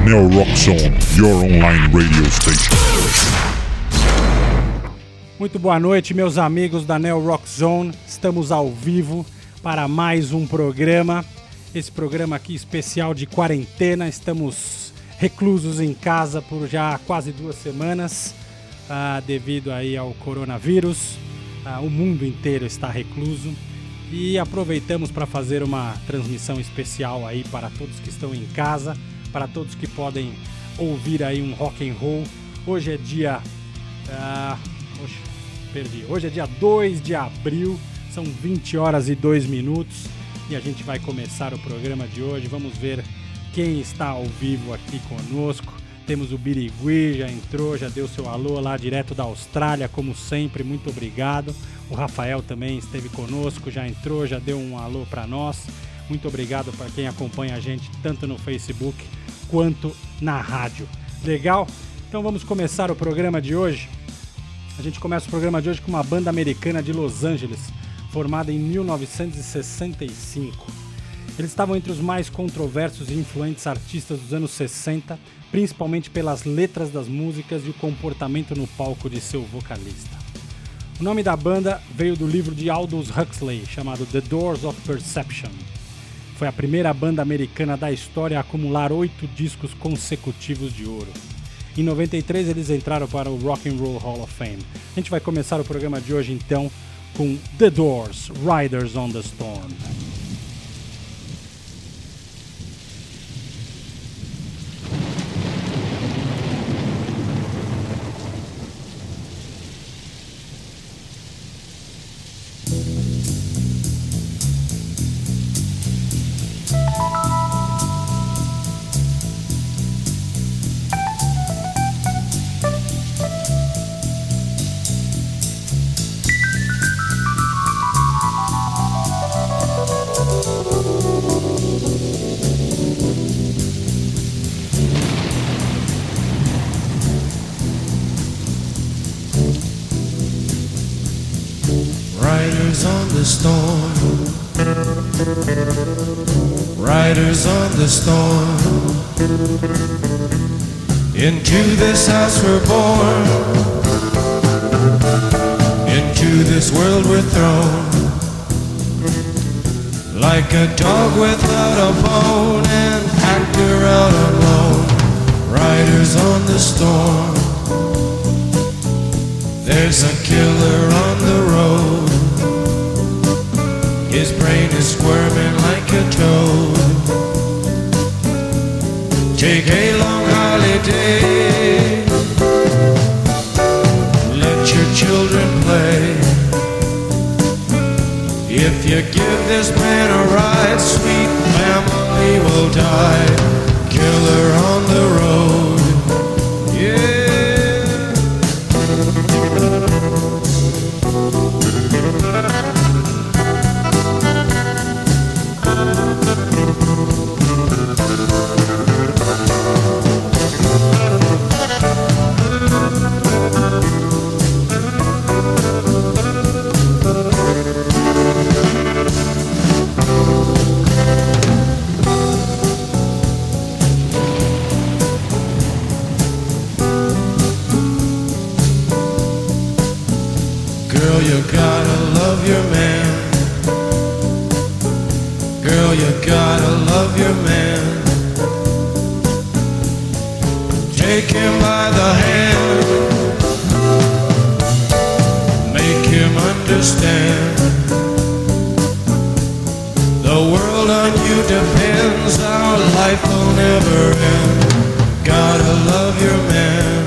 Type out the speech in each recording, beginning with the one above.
Neo Rock Zone, your online radio station. Muito boa noite, meus amigos da Neo Rock Zone. Estamos ao vivo para mais um programa. Esse programa aqui especial de quarentena. Estamos reclusos em casa por já quase 2 semanas, devido aí ao coronavírus. O mundo inteiro está recluso. E aproveitamos para fazer uma transmissão especial aí para todos que estão em casa, para todos que podem ouvir aí um rock and roll. Hoje é dia... Hoje é dia 2 de abril, são 20 horas e 2 minutos e a gente vai começar o programa de hoje. Vamos ver quem está ao vivo aqui conosco. Temos o Birigui, já entrou, já deu seu alô lá direto da Austrália, como sempre, muito obrigado. O Rafael também esteve conosco, já entrou, já deu um alô para nós. Muito obrigado para quem acompanha a gente tanto no Facebook quanto na rádio. Legal? Então vamos começar o programa de hoje. A gente começa o programa de hoje com uma banda americana de Los Angeles, formada em 1965. Eles estavam entre os mais controversos e influentes artistas dos anos 60, principalmente pelas letras das músicas e o comportamento no palco de seu vocalista. O nome da banda veio do livro de Aldous Huxley, chamado The Doors of Perception. Foi a primeira banda americana da história a acumular 8 discos consecutivos de ouro. Em 93 eles entraram para o Rock and Roll Hall of Fame. A gente vai começar o programa de hoje então com The Doors, Riders on the Storm. Riders on the storm. Into this house we're born, into this world we're thrown, like a dog without a bone and packed around alone. Riders on the storm. There's a killer on the road. His brain is squirming like a toad. Take a long holiday. Let your children play. If you give this man a ride, sweet family will die. Killer on the road. Yeah. Girl, you gotta love your man. Girl, you gotta love your man. Take him by the hand. Make him understand. The world on you depends. Our life will never end. Gotta love your man.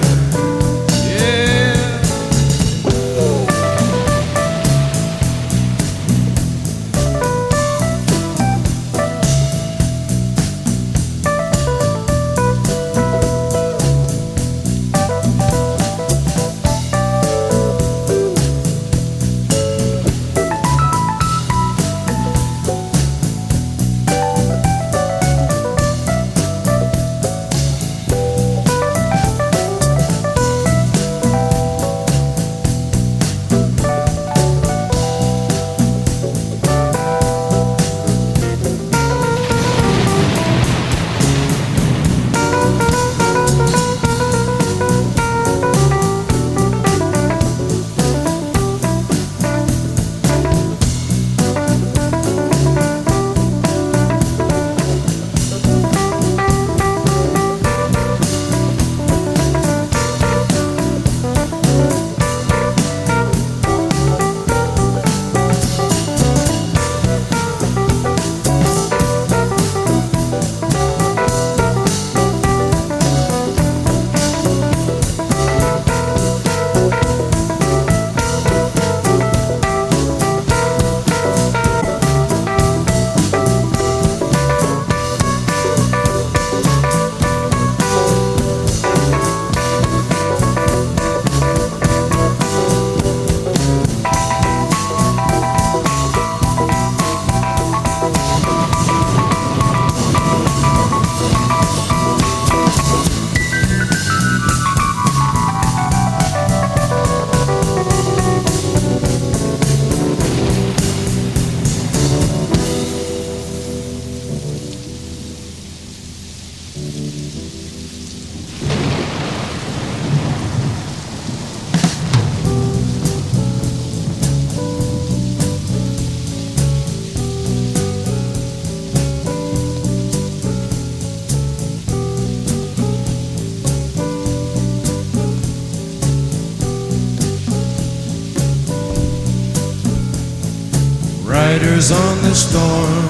Riders on the storm,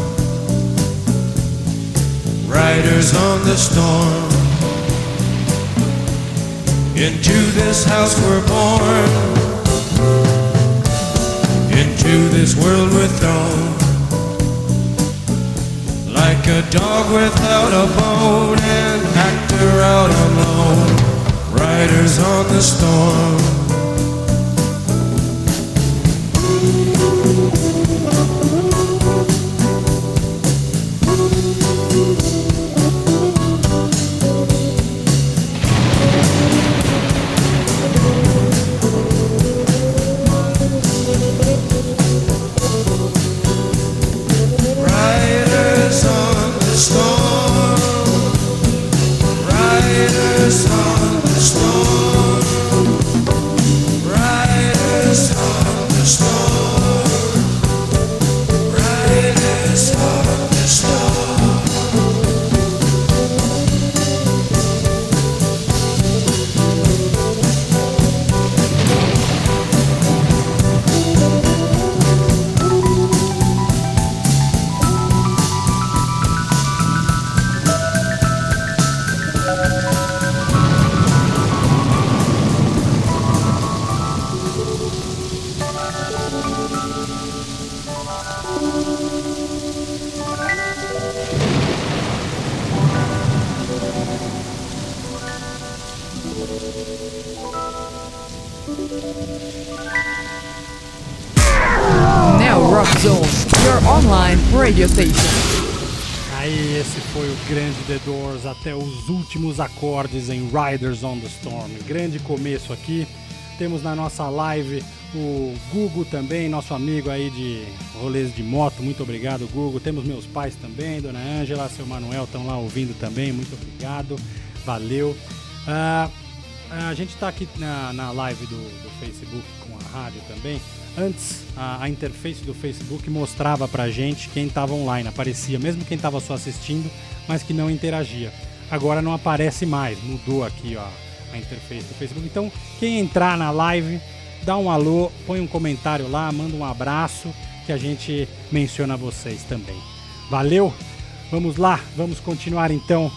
riders on the storm. Into this house we're born, into this world we're thrown. Like a dog without a bone, an actor out on loan. Riders on the storm. Radio Station. Aí, esse foi o grande The Doors até os últimos acordes em Riders on the Storm. Grande começo aqui. Temos na nossa live o Gugu também, nosso amigo aí de rolês de moto. Muito obrigado, Gugu. Temos meus pais também, Dona Ângela, seu Manuel estão lá ouvindo também. Muito obrigado. Valeu. A gente está aqui na live do Facebook com a rádio também. Antes, a interface do Facebook mostrava pra gente quem estava online, aparecia mesmo quem estava só assistindo, mas que não interagia. Agora não aparece mais, mudou aqui ó, a interface do Facebook. Então, quem entrar na live, dá um alô, põe um comentário lá, manda um abraço, que a gente menciona vocês também. Valeu? Vamos lá, vamos continuar então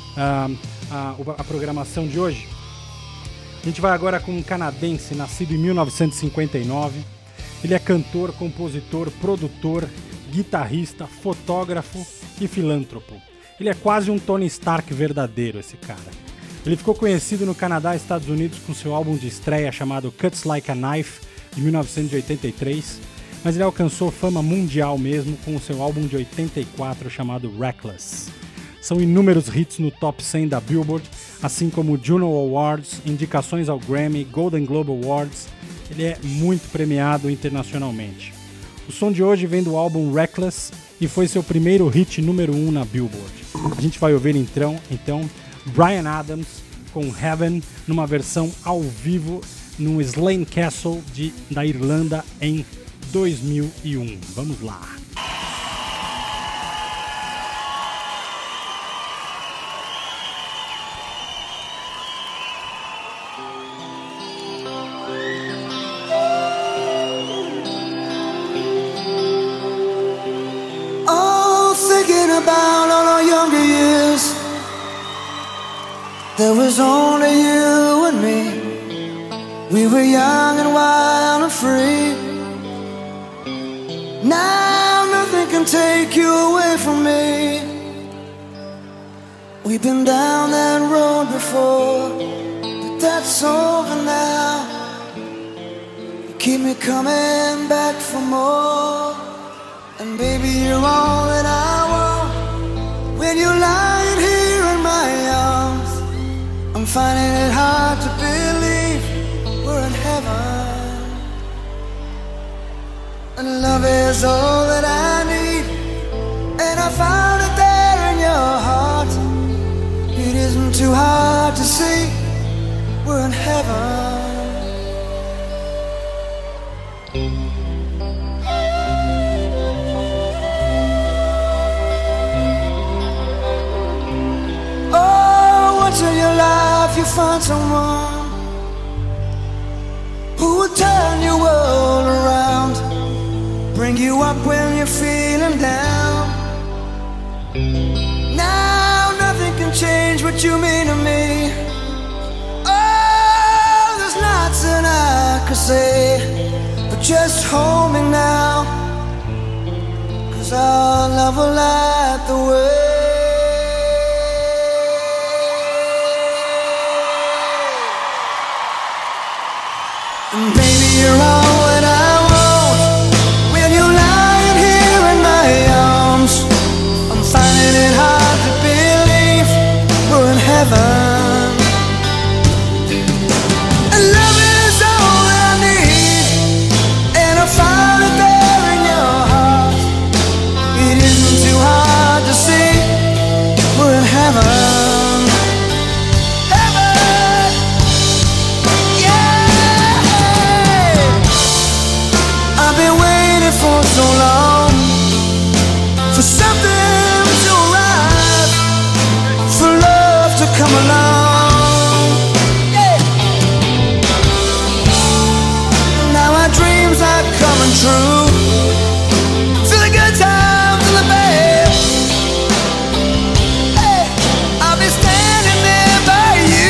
a programação de hoje. A gente vai agora com um canadense, nascido em 1959. Ele é cantor, compositor, produtor, guitarrista, fotógrafo e filântropo. Ele é quase um Tony Stark verdadeiro, esse cara. Ele ficou conhecido no Canadá e Estados Unidos com seu álbum de estreia chamado Cuts Like a Knife, de 1983, mas ele alcançou fama mundial mesmo com o seu álbum de 84 chamado Reckless. São inúmeros hits no top 100 da Billboard, assim como Juno Awards, indicações ao Grammy, Golden Globe Awards. Ele é muito premiado internacionalmente. O som de hoje vem do álbum Reckless e foi seu primeiro hit número 1 na Billboard. A gente vai ouvir então Bryan Adams com Heaven numa versão ao vivo no Slane Castle da Irlanda em 2001. Vamos lá! About all our younger years, there was only you and me. We were young and wild and free. Now nothing can take you away from me. We've been down that road before, but that's over now. You keep me coming back for more, and baby, you're all that I want. When you're lying here in my arms, I'm finding it hard to believe we're in heaven. And love is all that I need, and I found it there in your heart. It isn't too hard to see we're in heaven. In your life you find someone who will turn your world around, bring bring you up when you're feeling down. Now nothing can change what you mean to me. Oh, there's lots that I could say, but just hold me now, 'cause our love will light the way. And baby, you're all that I want when you're lying here in my arms. I'm finding it hard to believe we're in heaven. And love is all that I need, and I found it there in your heart. It isn't too hard to see we're in heaven. For so long, for something to arrive, for love to come along. Yeah. Now our dreams are coming true, to the good times and the bad. Hey, I'll be standing there by you.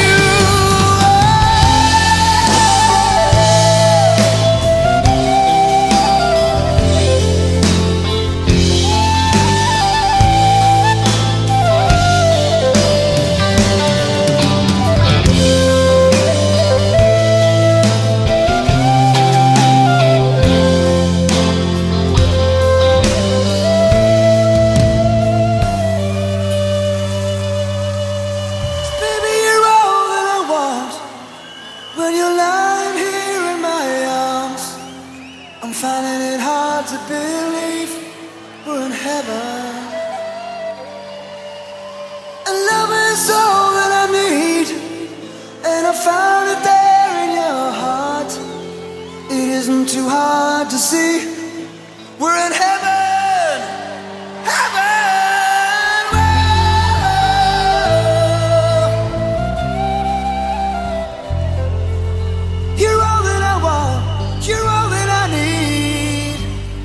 Too hard to see, we're in heaven, heaven. Whoa. You're all that I want, you're all that I need.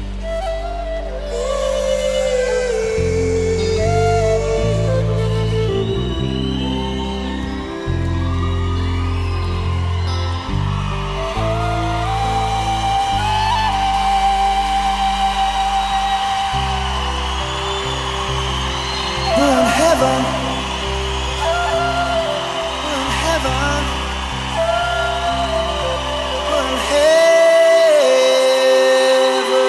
Heaven. We're in heaven. We're in heaven.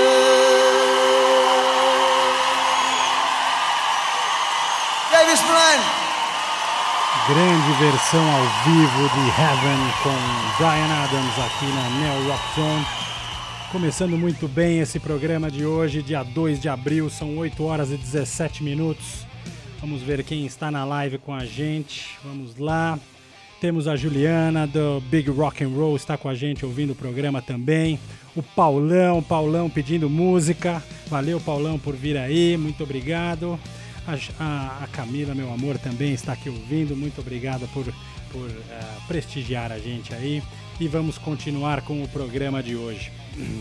Davis Bryan. Grande versão ao vivo de Heaven com Bryan Adams aqui na Neo Rock Zone. Começando muito bem esse programa de hoje, dia 2 de abril, são 8 horas e 17 minutos. Vamos ver quem está na live com a gente. Vamos lá. Temos a Juliana do Big Rock and Roll, está com a gente ouvindo o programa também. O Paulão pedindo música. Valeu, Paulão, por vir aí. Muito obrigado. A Camila, meu amor, também está aqui ouvindo. Muito obrigado por prestigiar a gente aí. E vamos continuar com o programa de hoje.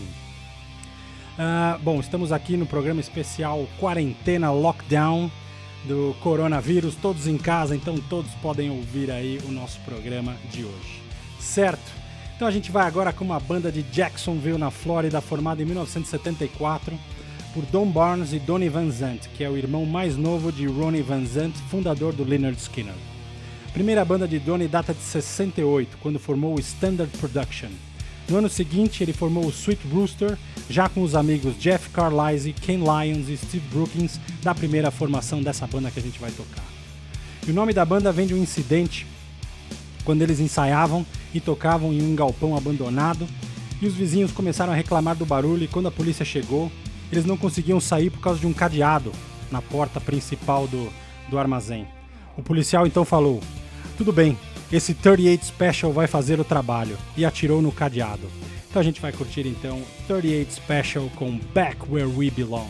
Bom, estamos aqui no programa especial Quarentena Lockdown do coronavírus, todos em casa, então todos podem ouvir aí o nosso programa de hoje, certo? Então a gente vai agora com uma banda de Jacksonville, na Flórida, formada em 1974 por Don Barnes e Donnie Van Zandt, que é o irmão mais novo de Ronnie Van Zandt, fundador do Lynyrd Skynyrd. A primeira banda de Donnie data de 68, quando formou o Standard Production. No ano seguinte, ele formou o Sweet Rooster, já com os amigos Jeff Carlisle, Ken Lyons e Steve Brookins, da primeira formação dessa banda que a gente vai tocar. E o nome da banda vem de um incidente quando eles ensaiavam e tocavam em um galpão abandonado, e os vizinhos começaram a reclamar do barulho, e quando a polícia chegou, eles não conseguiam sair por causa de um cadeado na porta principal do armazém. O policial então falou: "Tudo bem, esse 38 Special vai fazer o trabalho", e atirou no cadeado. Então a gente vai curtir então 38 Special com Back Where We Belong.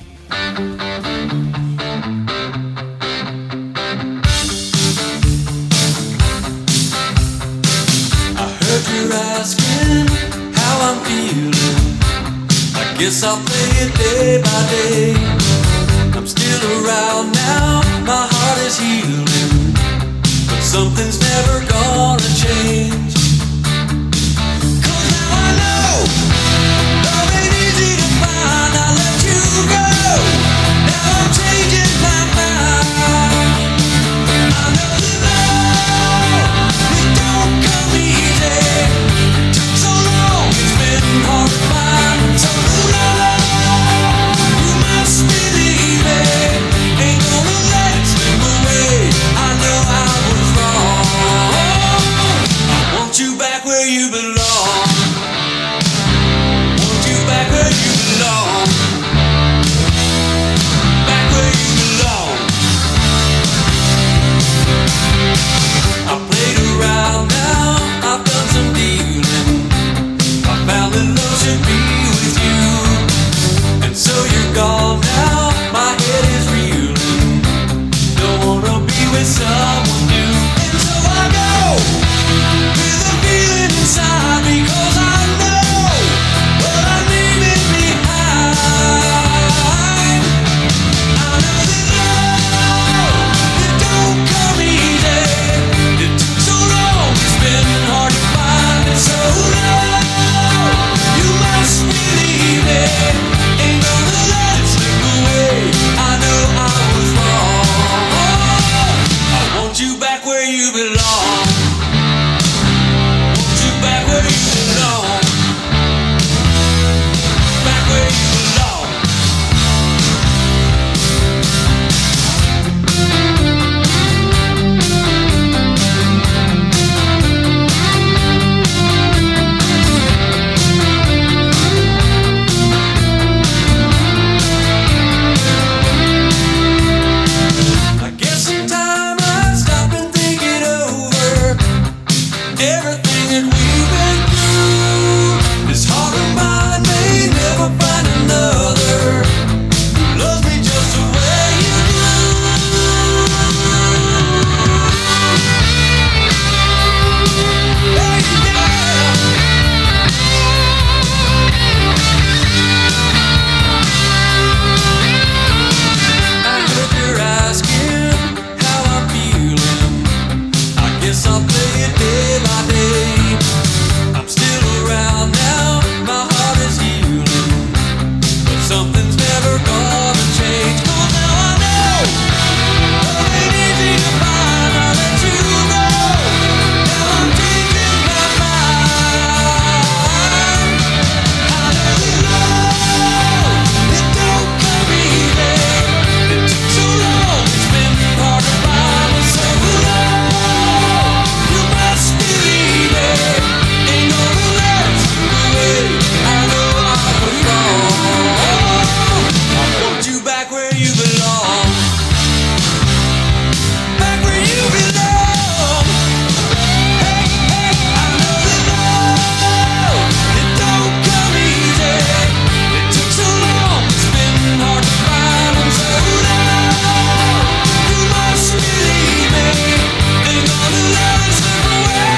I heard you're asking how I'm feeling. I Guess I'll play it day by day. I'm still around now, my heart is healing, but something's never gonna change. 'Cause now I know love ain't easy to find. I let you go, now I'm changing my mind. I know that love, it don't come easy. It took so long, it's been hard to find. So you must believe it, ain't gonna let it slip away. I know I was wrong. I want you back where you belong. Want you back where you belong. Back where you belong. I played around now, I've done some dealing. I found that love should be with you, and so you're gone now, my head is reeling. Don't wanna be with someone new, and so I go with a feeling inside, because I know what I'm leaving behind. I know that love, it don't come easy. It took so long, it's been hard to find, and so now you must believe it, ain't gonna let it slip away. I know I was wrong. I want you back where you belong. Want you back where you belong. Back where you belong. I guess sometime I stop and think it over. Everything that we've been through. This heart of mine may never find another who loves me just the way you do. Hey, yeah. I heard you're asking how I'm feeling. I guess I'll play it day by day. I'm still around now, my heart is healing, but something's never gonna change. 'Cause now I know love ain't easy to find. I let you go, now I'm changing my mind. I know that love, it don't come easy. It took so long, it's been hard to find, and so now you must believe it, ain't gonna let it slip away. I know I was wrong. I want you back where you belong. Back where you belong. Hey, hey, I know that love, it don't come easy. It took so long, it's been hard to find, and so now you must believe it, ain't gonna let it slip away.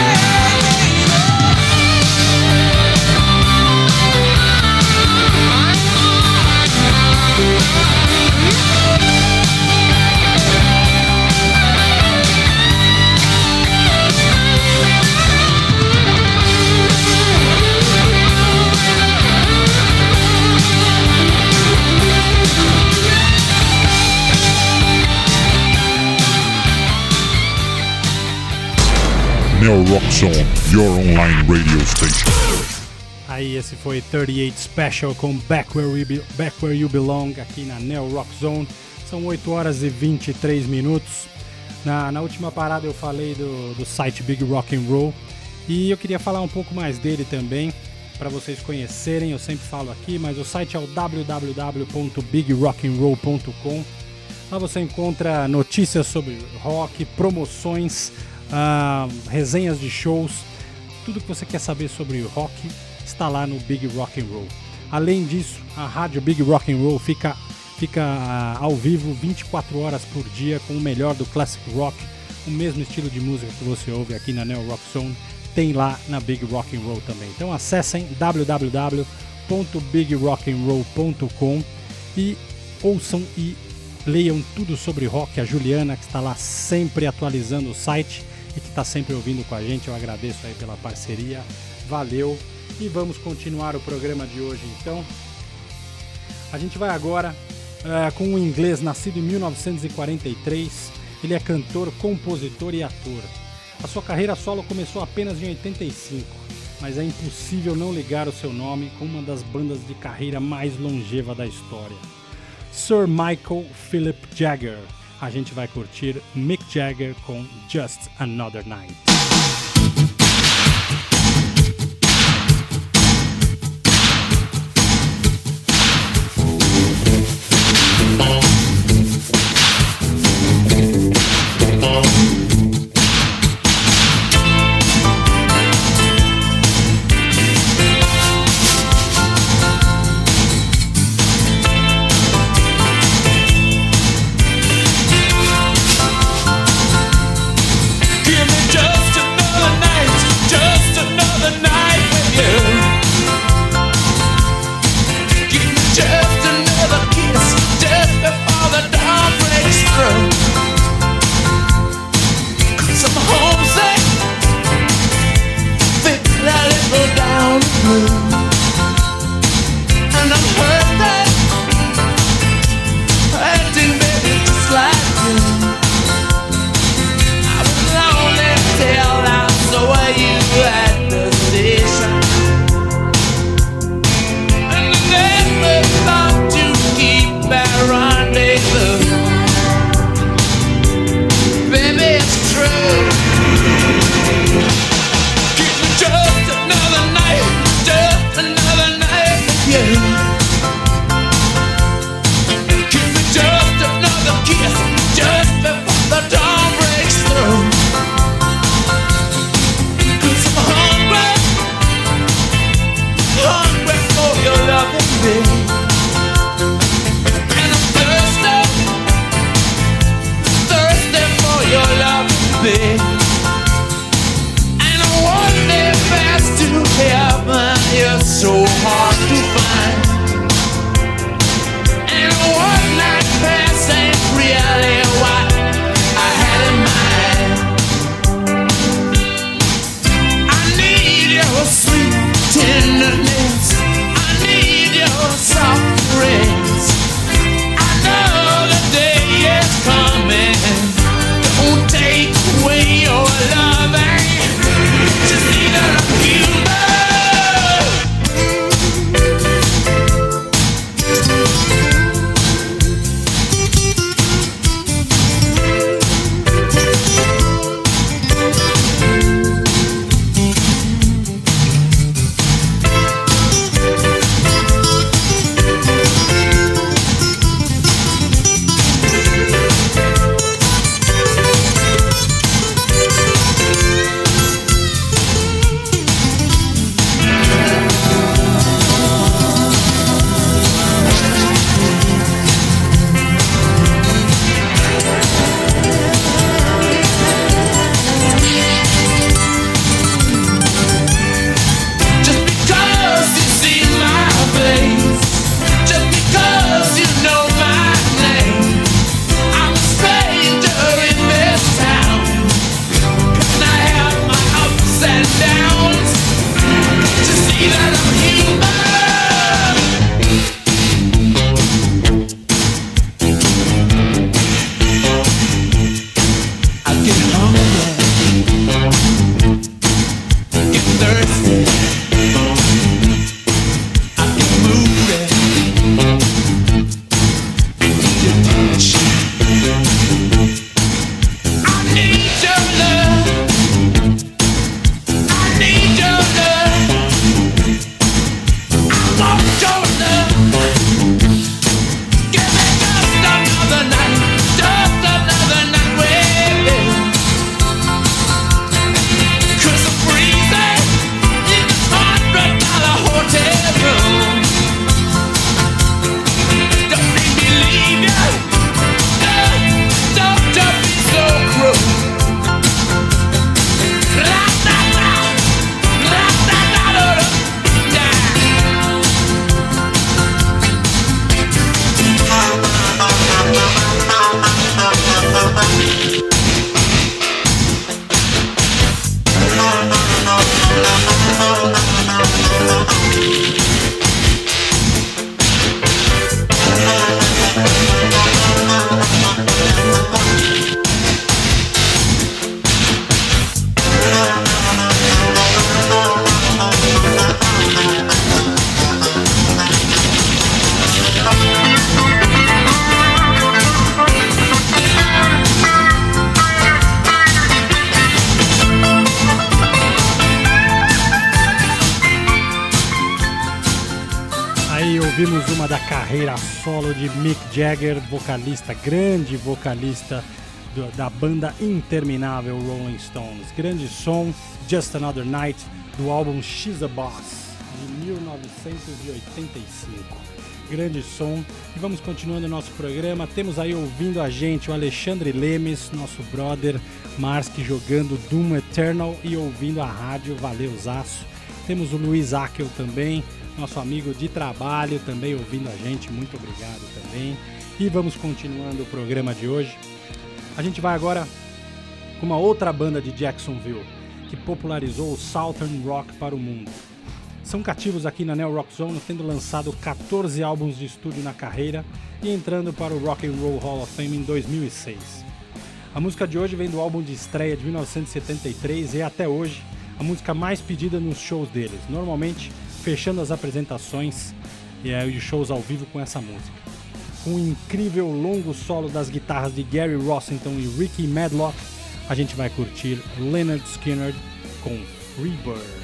Neo Rock Zone, your online radio station. Aí esse foi 38 Special com Back Where You Belong aqui na Neo Rock Zone. São 8 horas e 23 minutos. Na última parada eu falei do site Big Rock and Roll e eu queria falar um pouco mais dele também, para vocês conhecerem. Eu sempre falo aqui, mas o site é o www.bigrockandroll.com. Lá você encontra notícias sobre rock, promoções, resenhas de shows, tudo que você quer saber sobre rock está lá no Big Rock and Roll. Além disso, a rádio Big Rock and Roll fica ao vivo 24 horas por dia com o melhor do classic rock, o mesmo estilo de música que você ouve aqui na Neo Rock Zone, tem lá na Big Rock and Roll também. Então acessem www.bigrockandroll.com www.bigrockandroll.com e ouçam e leiam tudo sobre rock. A Juliana, que está lá sempre atualizando o site e que está sempre ouvindo com a gente, eu agradeço aí pela parceria, valeu. E vamos continuar o programa de hoje então. A gente vai agora com um inglês nascido em 1943. Ele é cantor, compositor e ator. A sua carreira solo começou apenas em 85, mas é impossível não ligar o seu nome com uma das bandas de carreira mais longeva da história. Sir Michael Philip Jagger. A gente vai curtir Mick Jagger com Just Another Night. Just another night, just Ouvimos uma da carreira solo de Mick Jagger, vocalista, grande vocalista da banda interminável Rolling Stones. Grande som, Just Another Night, do álbum She's a Boss, de 1985. Grande som. E vamos continuando o nosso programa. Temos aí ouvindo a gente o Alexandre Lemes, nosso brother, Marsk, jogando Doom Eternal e ouvindo a rádio. Valeu, Zaço. Temos o Luiz Akel também, nosso amigo de trabalho, também ouvindo a gente. Muito obrigado também. E vamos continuando o programa de hoje. A gente vai agora com uma outra banda de Jacksonville que popularizou o Southern Rock para o mundo. São cativos aqui na Neo Rock Zone, tendo lançado 14 álbuns de estúdio na carreira e entrando para o Rock and Roll Hall of Fame em 2006. A música de hoje vem do álbum de estreia de 1973 e é até hoje a música mais pedida nos shows deles, normalmente fechando as apresentações e shows ao vivo com essa música. Com um incrível longo solo das guitarras de Gary Rossington e Ricky Medlock, a gente vai curtir Lynyrd Skynyrd com Freebird.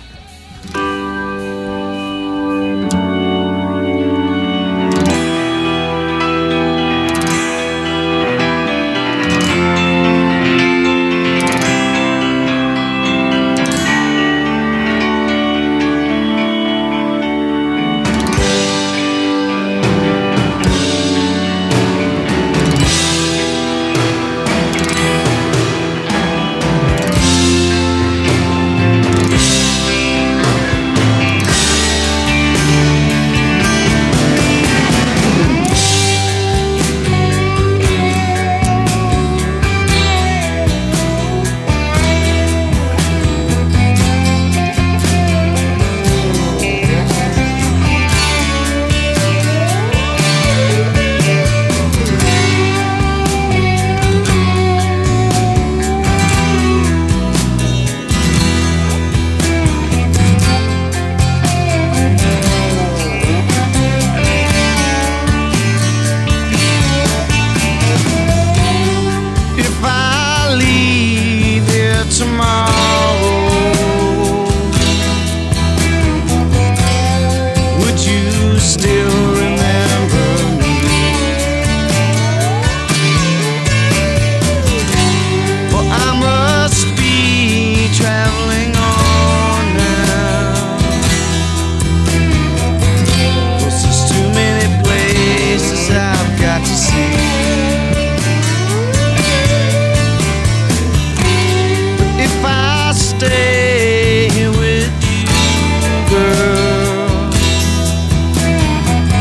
Stay with you, girl.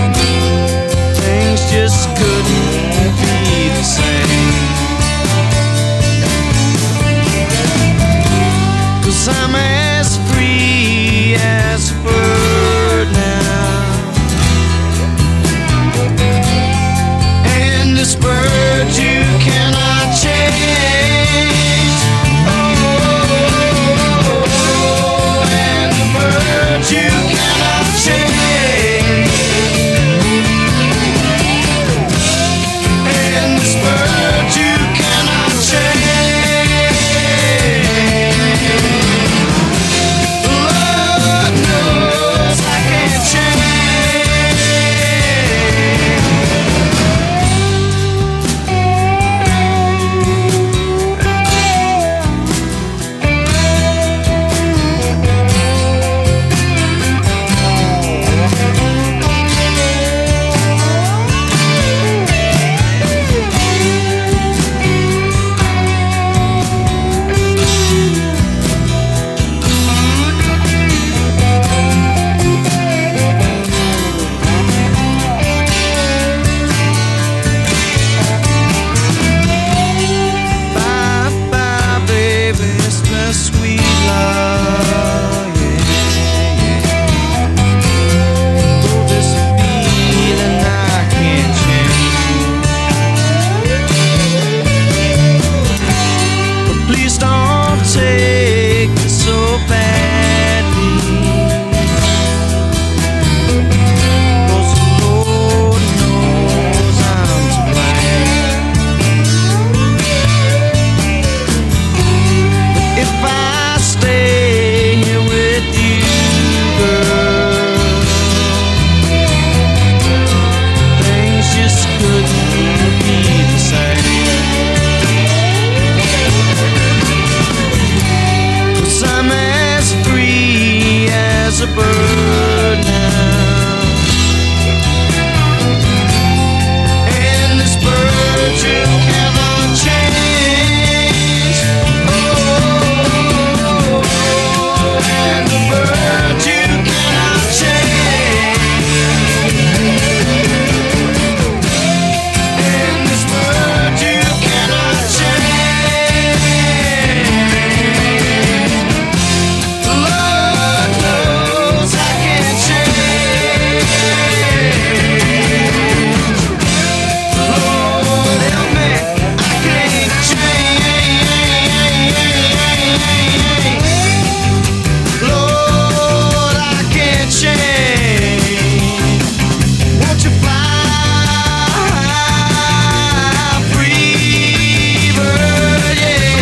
bird now. And this bird you cannot change. Oh, and the bird you cannot change. And this bird you cannot change. Lord knows I can't change. Lord help me, I can't change. Lord, I can't change. Won't you fly free, bird, yeah.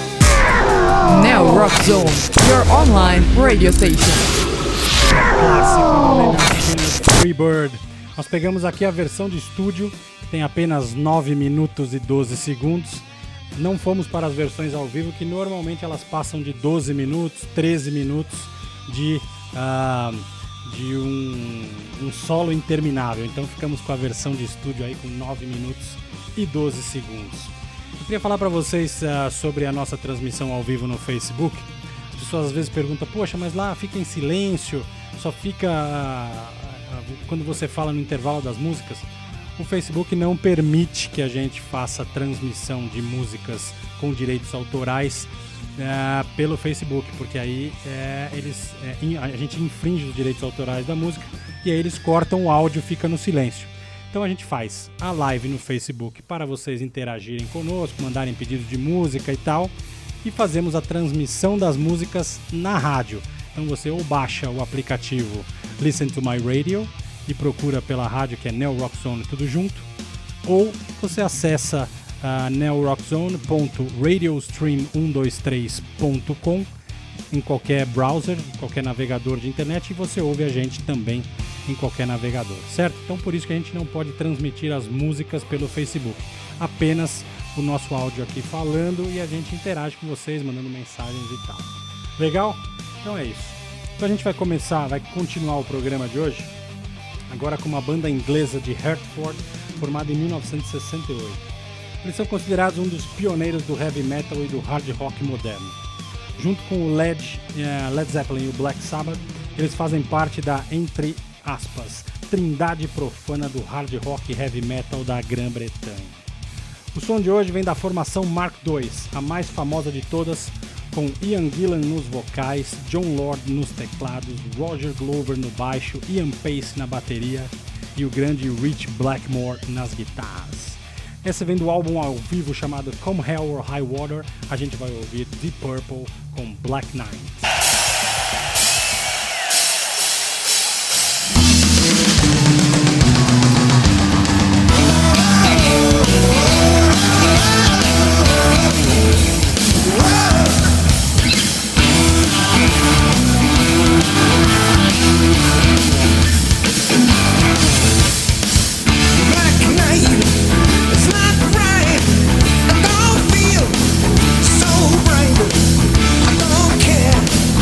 Rock Zone, your online radio station. Clássico Bird. Nós pegamos aqui a versão de estúdio, que tem apenas 9 minutos e 12 segundos. Não fomos para as versões ao vivo, que normalmente elas passam de 12 minutos, 13 minutos de um solo interminável. Então ficamos com a versão de estúdio aí com 9 minutos e 12 segundos. Eu queria falar para vocês sobre a nossa transmissão ao vivo no Facebook. As pessoas às vezes perguntam, poxa, mas lá fica em silêncio, só fica quando você fala no intervalo das músicas. O Facebook não permite que a gente faça transmissão de músicas com direitos autorais pelo Facebook, porque aí a gente infringe os direitos autorais da música e aí eles cortam o áudio, fica no silêncio. Então a gente faz a live no Facebook para vocês interagirem conosco, mandarem pedidos de música e tal, e fazemos a transmissão das músicas na rádio. Então você ou baixa o aplicativo Listen to My Radio e procura pela rádio, que é Neo Rock Zone, tudo junto, ou você acessa neorockzone.radiostream123.com em qualquer browser, qualquer navegador de internet, e você ouve a gente também em qualquer navegador, certo? Então por isso que a gente não pode transmitir as músicas pelo Facebook, apenas o nosso áudio aqui falando, e a gente interage com vocês, mandando mensagens e tal. Legal? Então é isso. Então a gente vai continuar o programa de hoje, agora com uma banda inglesa de Hertford, formada em 1968. Eles são considerados um dos pioneiros do heavy metal e do hard rock moderno. Junto com o Led Zeppelin e o Black Sabbath, eles fazem parte da, entre aspas, trindade profana do hard rock e heavy metal da Grã-Bretanha. O som de hoje vem da formação Mark II, a mais famosa de todas, com Ian Gillan nos vocais, John Lord nos teclados, Roger Glover no baixo, Ian Pace na bateria e o grande Rich Blackmore nas guitarras. Essa vem do álbum ao vivo chamado Come Hell or High Water. A gente vai ouvir Deep Purple com Black Knight. I don't care.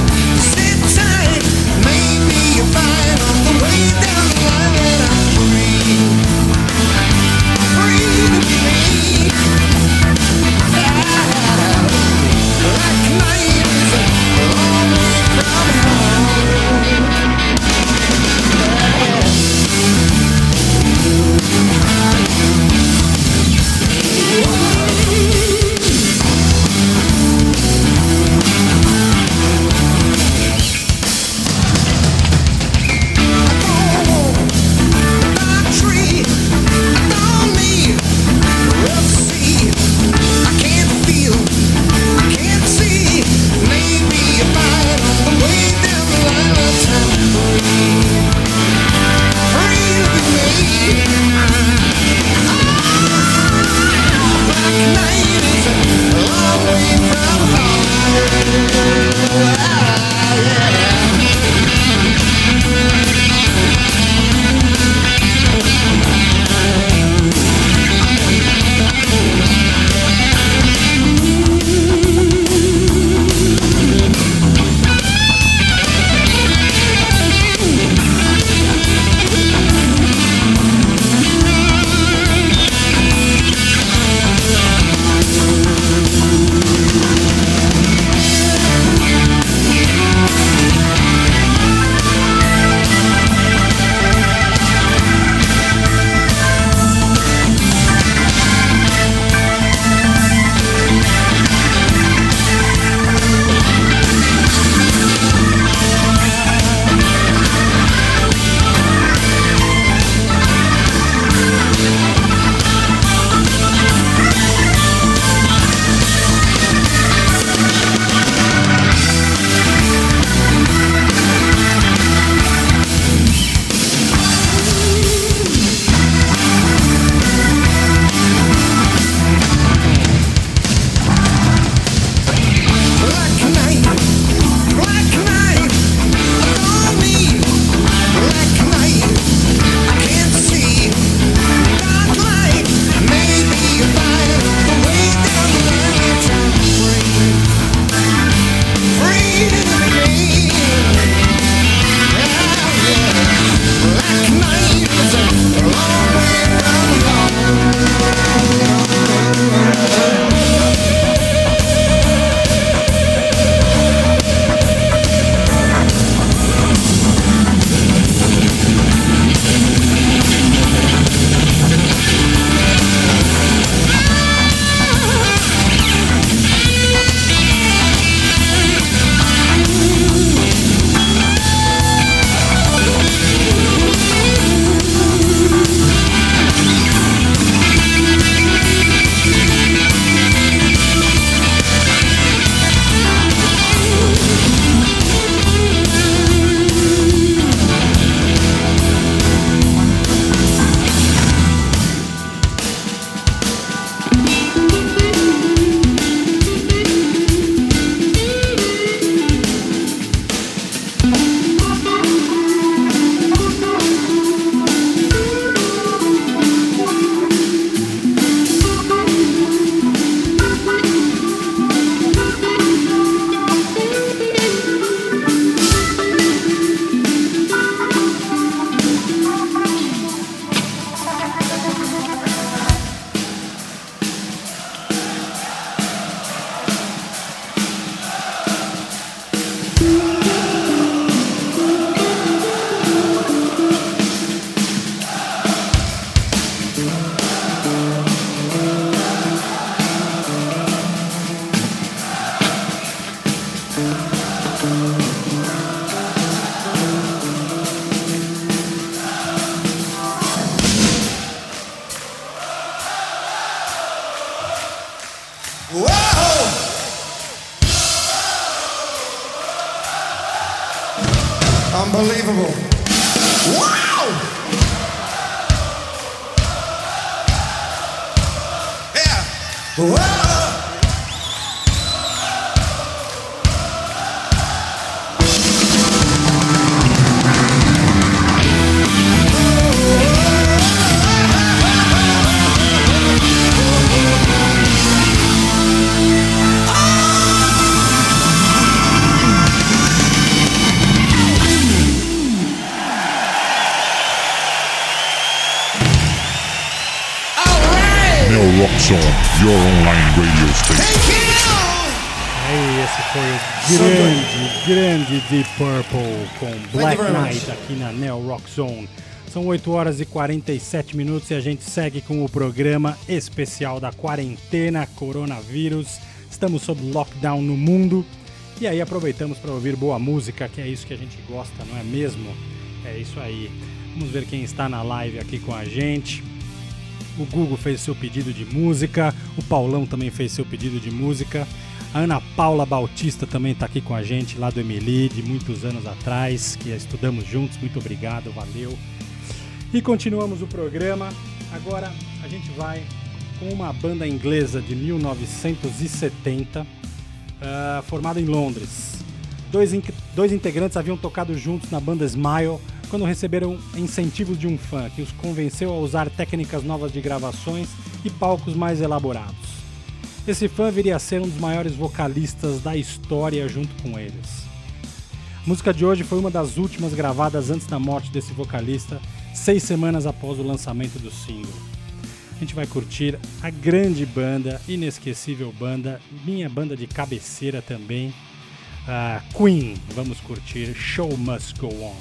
Neo Rock Zone, your online radio station. Aí, esse foi o grande Deep Purple com Black Knight aqui na Neo Rock Zone. São 8 horas e 47 minutos e a gente segue com o programa especial da quarentena coronavírus. Estamos sob lockdown no mundo e aí aproveitamos para ouvir boa música, que é isso que a gente gosta, não é mesmo? É isso aí. Vamos ver quem está na live aqui com a gente. O Google fez seu pedido de música, o Paulão também fez seu pedido de música. A Ana Paula Bautista também está aqui com a gente, lá do Emily, de muitos anos atrás, que estudamos juntos. Muito obrigado, valeu. E continuamos o programa. Agora a gente vai com uma banda inglesa de 1970, formada em Londres. Dois integrantes haviam tocado juntos na banda Smile quando receberam incentivos de um fã que os convenceu a usar técnicas novas de gravações e palcos mais elaborados. Esse fã viria a ser um dos maiores vocalistas da história junto com eles. A música de hoje foi uma das últimas gravadas antes da morte desse vocalista, 6 semanas após o lançamento do single. A gente vai curtir a grande banda, inesquecível banda, minha banda de cabeceira também, Queen. Vamos curtir Show Must Go On.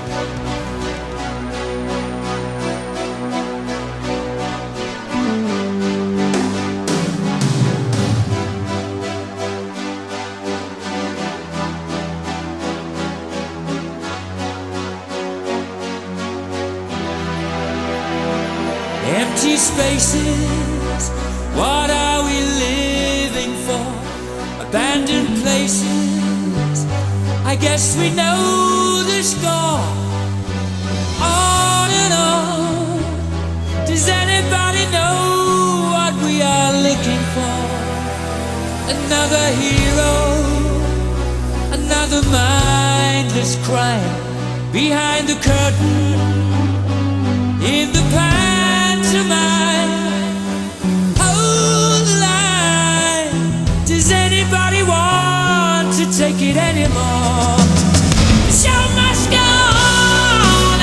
Empty spaces, what are we living for? Abandoned places, I guess we know the score. On and on, does anybody know what we are looking for? Another hero, another mindless crime, behind the curtain, in the pantomime. Hold the line, does anybody want to take it anymore? The show must go on.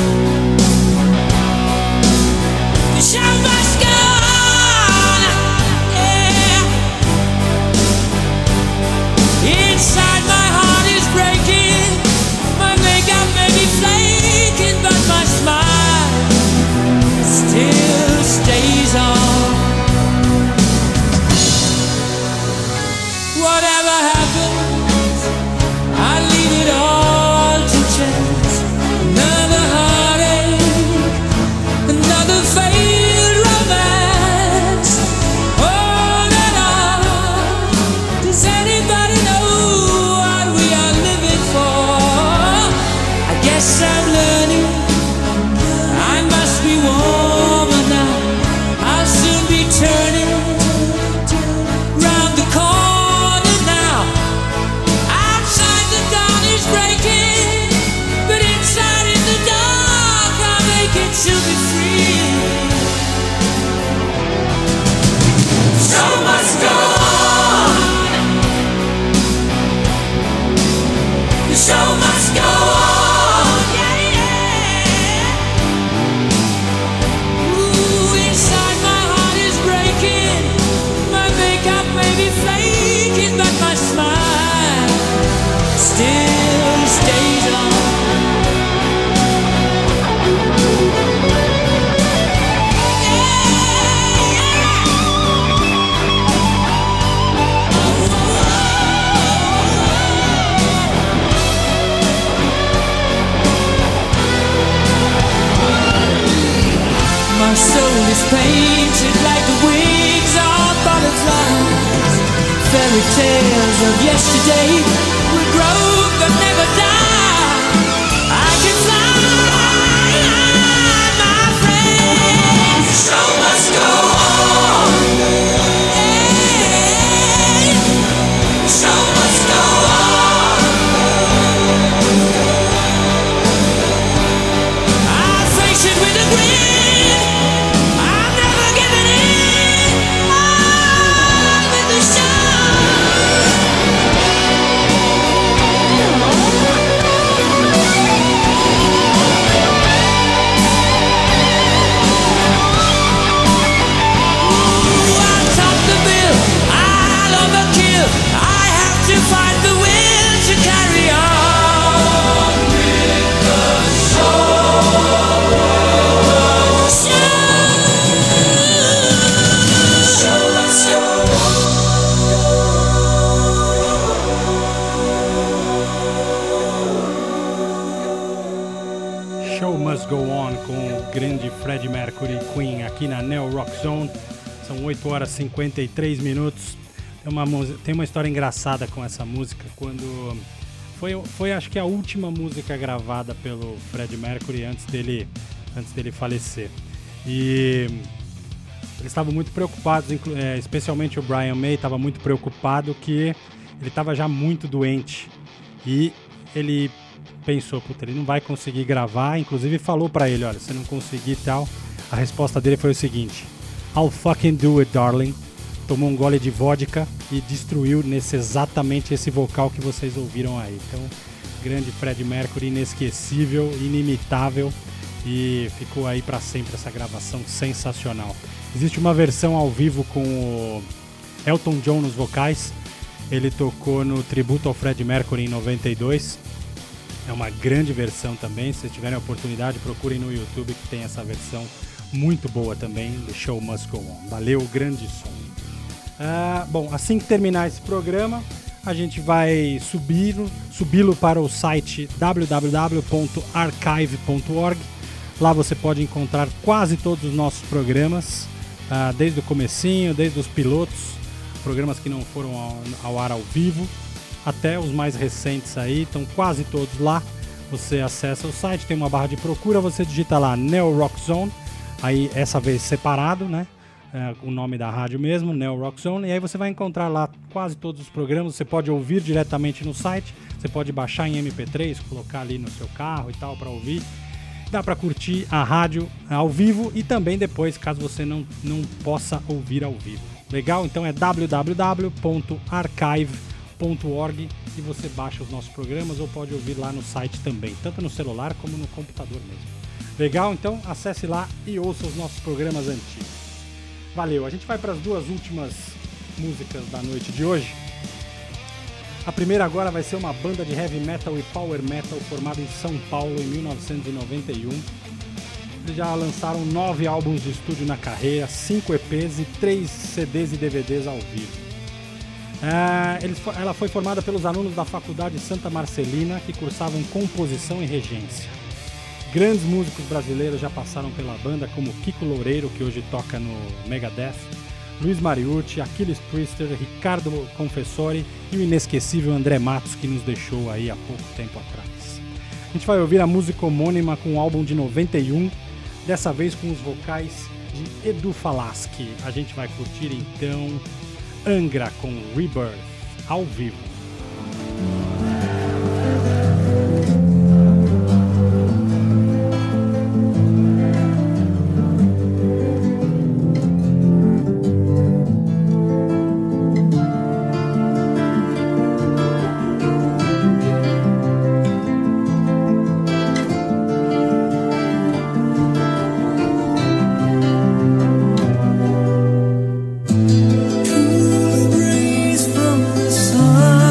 The show must go on. Yeah. Inside my heart is breaking, my makeup may be flaking, but my smile still stays on. Whatever happens, I leave it all to chance. Another heartache, another failed romance. On and on, does anybody know what we are living for? I guess I'm learning, I must be warmer now. I'll soon be turning round the corner now. Outside the dawn is breaking, but inside in the dark I'll make it to be free. Show must go on. The show must go on. Yeah, yeah. Ooh, inside my heart is breaking, my makeup may be flaking, but my smile still stays on. My soul is painted like the wings of butterflies. Fairy tales of yesterday will grow but never die. I can fly, my friend. The show must go on. Show Must Go On com o grande Freddie Mercury e Queen aqui na Neo Rock Zone. São 8 horas e 53 minutos. Tem uma história engraçada com essa música. Quando foi acho que a última música gravada pelo Freddie Mercury antes dele falecer. E eles estavam muito preocupados, especialmente o Brian May estava muito preocupado que ele estava já muito doente. E ele pensou, puta, ele não vai conseguir gravar, inclusive falou pra ele, olha, se não conseguir e tal, a resposta dele foi o seguinte: I'll fucking do it, darling. Tomou um gole de vodka e destruiu exatamente esse vocal que vocês ouviram aí. Então, grande Freddie Mercury, inesquecível, inimitável, e ficou aí pra sempre essa gravação sensacional. Existe uma versão ao vivo com o Elton John nos vocais. Ele tocou no tributo ao Freddie Mercury em 92. É uma grande versão também. Se vocês tiverem a oportunidade, procurem no YouTube que tem essa versão muito boa também. The Show Must Go On. Valeu, grande som. Bom, assim que terminar esse programa, a gente vai subi-lo para o site www.archive.org. Lá você pode encontrar quase todos os nossos programas, desde o comecinho, desde os pilotos, programas que não foram ao ar ao vivo, até os mais recentes aí, estão quase todos lá. Você acessa o site, tem uma barra de procura, você digita lá Neo Rock Zone, aí essa vez separado, né? O nome da rádio mesmo, Neo Rock Zone, e aí você vai encontrar lá quase todos os programas. Você pode ouvir diretamente no site, você pode baixar em MP3, colocar ali no seu carro e tal para ouvir. Dá para curtir a rádio ao vivo e também depois, caso você não possa ouvir ao vivo. Legal? Então é www.archive.org e você baixa os nossos programas ou pode ouvir lá no site também, tanto no celular como no computador mesmo. Legal? Então acesse lá e ouça os nossos programas antigos. Valeu, a gente vai para as duas últimas músicas da noite de hoje. A primeira agora vai ser uma banda de heavy metal e power metal formada em São Paulo em 1991. Eles já lançaram 9 álbuns de estúdio na carreira, 5 EPs e 3 CDs e DVDs ao vivo. Ela foi formada pelos alunos da Faculdade Santa Marcelina que cursavam composição e regência. Grandes músicos brasileiros já passaram pela banda, como Kiko Loureiro, que hoje toca no Megadeth, Luiz Mariucci, Achilles Priester, Ricardo Confessori e o inesquecível André Matos, que nos deixou aí há pouco tempo atrás. A gente vai ouvir a música homônima com o álbum de 91, dessa vez com os vocais de Edu Falaschi. A gente vai curtir então Angra com Rebirth, ao vivo. Breeze from the sun.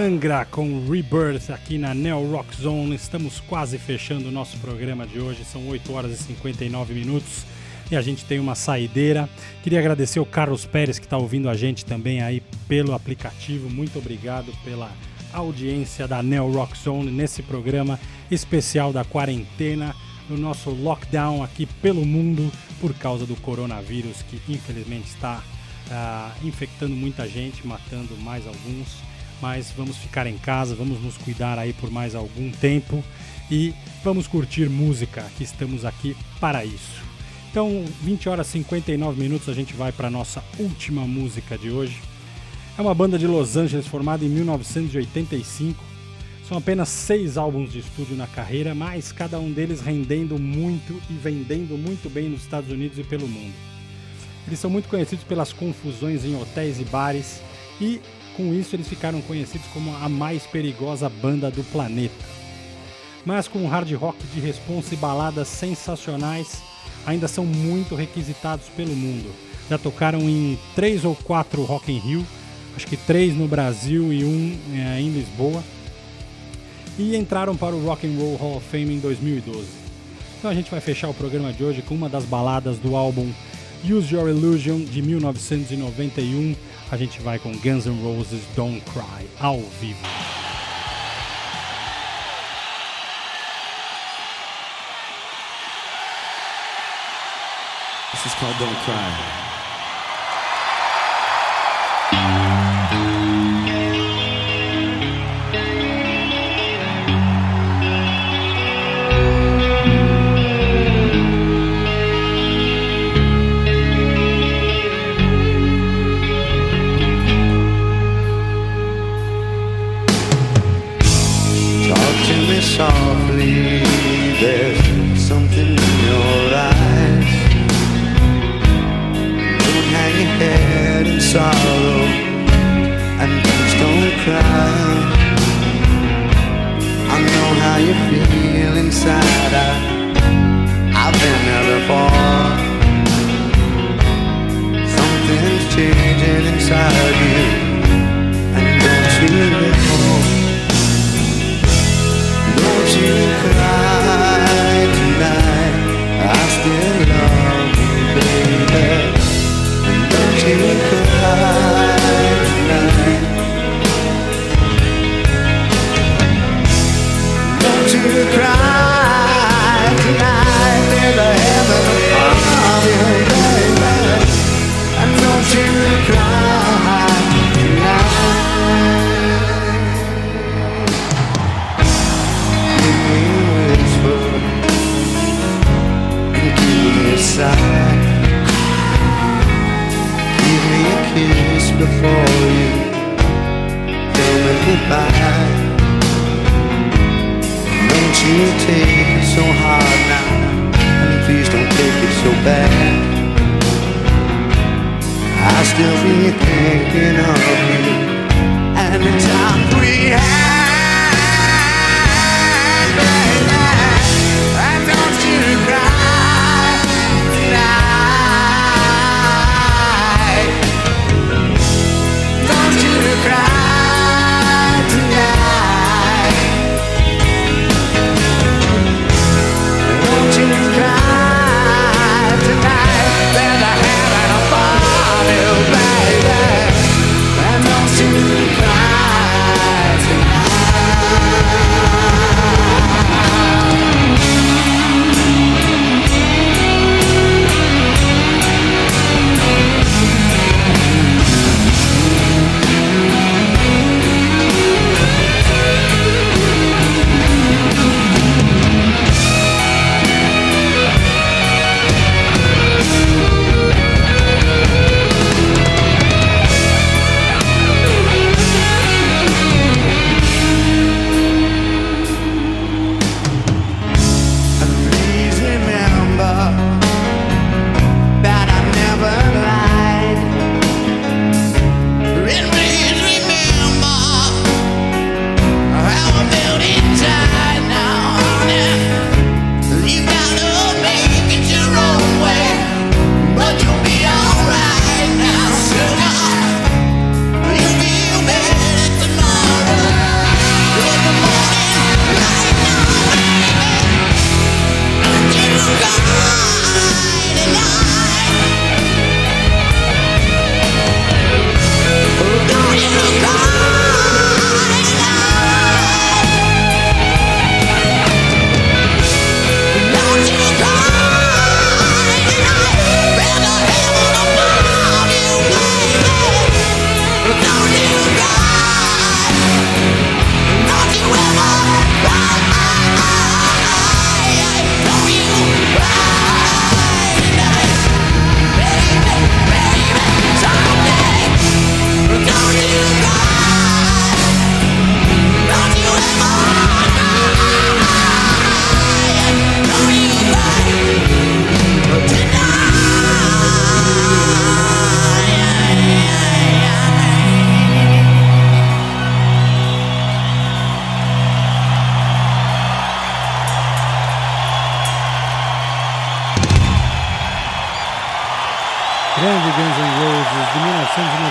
Angra com Rebirth aqui na Neo Rock Zone. Estamos quase fechando o nosso programa de hoje, são 8 horas e 59 minutos e a gente tem uma saideira. Queria agradecer o Carlos Pérez que está ouvindo a gente também aí pelo aplicativo. Muito obrigado pela audiência da Neo Rock Zone nesse programa especial da quarentena, no nosso lockdown aqui pelo mundo por causa do coronavírus, que infelizmente está infectando muita gente, matando mais alguns. Mas vamos ficar em casa, vamos nos cuidar aí por mais algum tempo e vamos curtir música, que estamos aqui para isso. Então, 20 horas e 59 minutos, a gente vai para a nossa última música de hoje. É uma banda de Los Angeles formada em 1985. São apenas 6 álbuns de estúdio na carreira, mas cada um deles rendendo muito e vendendo muito bem nos Estados Unidos e pelo mundo. Eles são muito conhecidos pelas confusões em hotéis e bares e com isso eles ficaram conhecidos como a mais perigosa banda do planeta. Mas com hard rock de responsa e baladas sensacionais, ainda são muito requisitados pelo mundo. Já tocaram em 3 ou 4 Rock in Rio, acho que 3 no Brasil e 1 em Lisboa. E entraram para o Rock and Roll Hall of Fame em 2012. Então a gente vai fechar o programa de hoje com uma das baladas do álbum Use Your Illusion de 1991. A gente vai com Guns N' Roses Don't Cry ao vivo. This is called Don't Cry. Softly, there's something in your eyes. Don't hang your head in sorrow, and please don't cry. I know how you feel inside. I've been there before. Something's changing inside you, and don't you know? Don't you cry tonight, I still love you, baby. And don't you cry tonight. Don't you cry tonight, there's a heaven above you, baby. And don't you cry tonight. Side. Give me a kiss before you tell me goodbye. Don't you take it so hard now, and please don't take it so bad. I'll still be thinking of you and the time we had, baby. And don't you cry.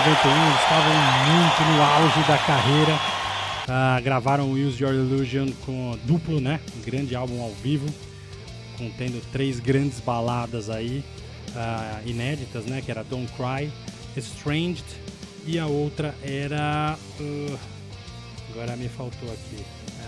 eles estavam muito no auge da carreira. Gravaram Use Your Illusion com duplo, né? Um grande álbum ao vivo, contendo 3 grandes baladas aí, inéditas, né? Que era Don't Cry, Estranged, e a outra era... agora me faltou aqui.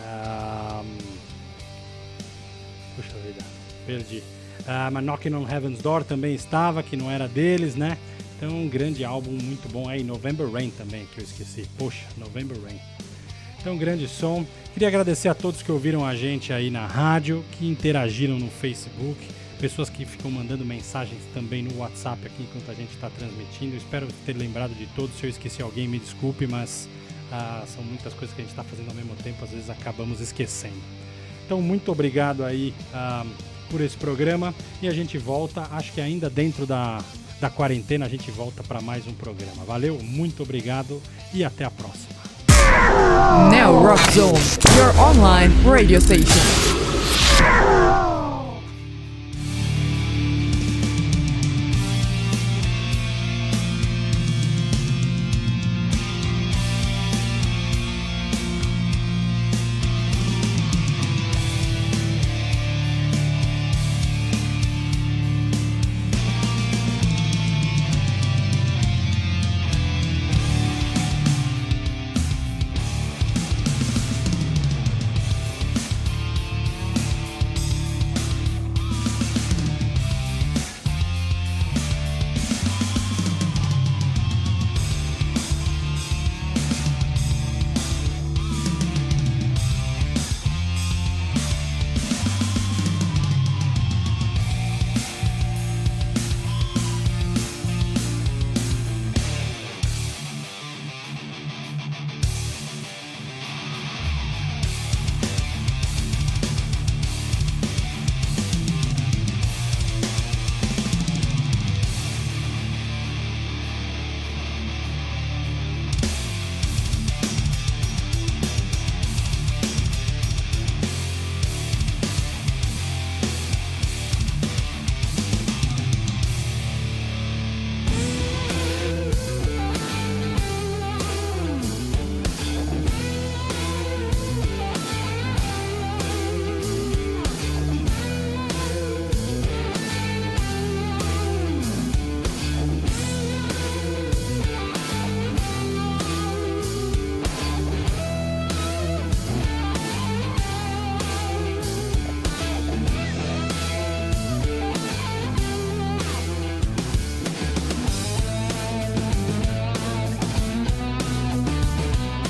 Puxa vida, perdi. Mas Knocking on Heaven's Door também estava, que não era deles, né? Então um grande álbum muito bom aí. November Rain também, que eu esqueci. Poxa, November Rain. Então, grande som. Queria agradecer a todos que ouviram a gente aí na rádio, que interagiram no Facebook, pessoas que ficam mandando mensagens também no WhatsApp aqui enquanto a gente está transmitindo. Espero ter lembrado de todos. Se eu esqueci alguém, me desculpe, mas são muitas coisas que a gente está fazendo ao mesmo tempo, às vezes acabamos esquecendo. Então, muito obrigado aí por esse programa, e a gente volta, acho que ainda dentro da quarentena, a gente volta para mais um programa. Valeu, muito obrigado e até a próxima. Neo Rock Zone, your online radio station.